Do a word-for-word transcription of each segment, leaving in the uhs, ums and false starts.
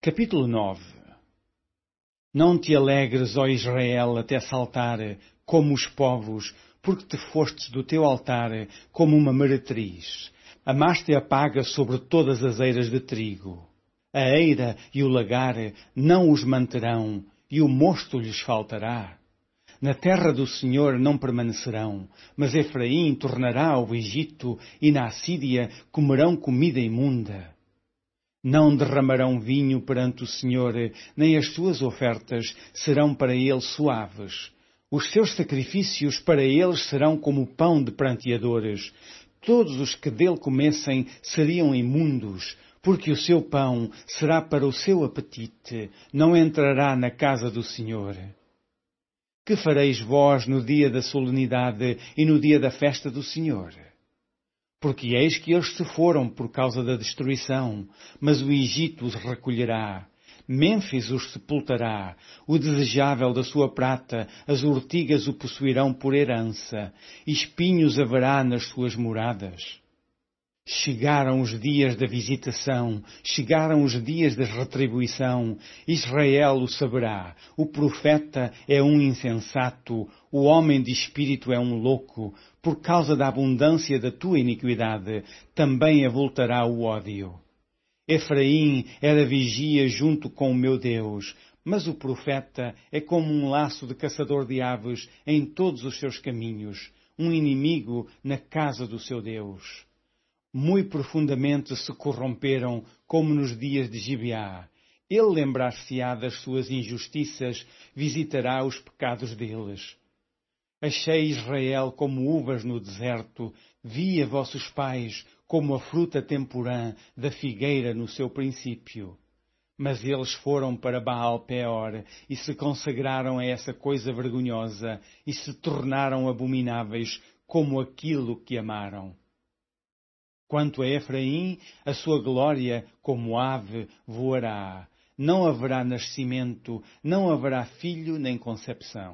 Capítulo nove. Não te alegres, ó Israel, até saltar, como os povos, porque te fostes do teu altar como uma meretriz. Amaste a paga sobre todas as eiras de trigo. A eira e o lagar não os manterão, e o mosto lhes faltará. Na terra do Senhor não permanecerão, mas Efraim tornará ao Egito, e na Assíria comerão comida imunda. Não derramarão vinho perante o Senhor, nem as suas ofertas serão para ele suaves. Os seus sacrifícios para eles serão como pão de pranteadores. Todos os que dele comessem seriam imundos, porque o seu pão será para o seu apetite, não entrará na casa do Senhor. Que fareis vós no dia da solenidade e no dia da festa do Senhor? Porque eis que eles se foram por causa da destruição, mas o Egito os recolherá. Mênfis os sepultará, o desejável da sua prata, as urtigas o possuirão por herança, espinhos haverá nas suas moradas. Chegaram os dias da visitação, chegaram os dias da retribuição, Israel o saberá, o profeta é um insensato, o homem de espírito é um louco, por causa da abundância da tua iniquidade, também avultará o ódio. Efraim era vigia junto com o meu Deus, mas o profeta é como um laço de caçador de aves em todos os seus caminhos, um inimigo na casa do seu Deus. Muito profundamente se corromperam, como nos dias de Gibeá. Ele lembrar-se-á das suas injustiças, visitará os pecados deles. Achei Israel como uvas no deserto, vi a vossos pais como a fruta temporã da figueira no seu princípio. Mas eles foram para Baal-Peor e se consagraram a essa coisa vergonhosa e se tornaram abomináveis como aquilo que amaram. Quanto a Efraim, a sua glória, como ave, voará. Não haverá nascimento, não haverá filho nem concepção.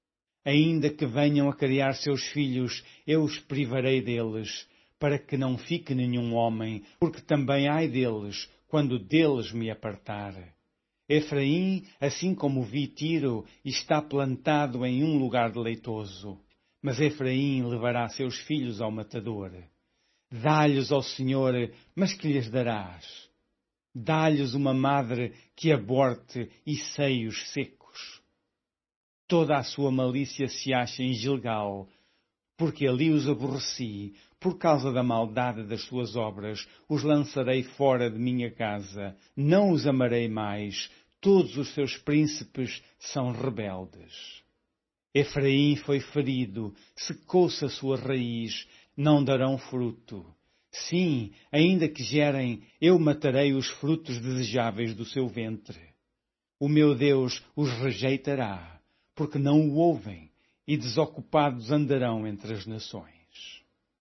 Ainda que venham a criar seus filhos, eu os privarei deles, para que não fique nenhum homem, porque também ai deles, quando deles me apartar. Efraim, assim como vi Tiro, está plantado em um lugar deleitoso. Mas Efraim levará seus filhos ao matador. Dá-lhes ao Senhor, mas que lhes darás? Dá-lhes uma madre que aborte e seios secos. Toda a sua malícia se acha em Gilgal, porque ali os aborreci, por causa da maldade das suas obras, os lançarei fora de minha casa, não os amarei mais, todos os seus príncipes são rebeldes. Efraim foi ferido, secou-se a sua raiz, não darão fruto. Sim, ainda que gerem, eu matarei os frutos desejáveis do seu ventre. O meu Deus os rejeitará, porque não o ouvem, e desocupados andarão entre as nações.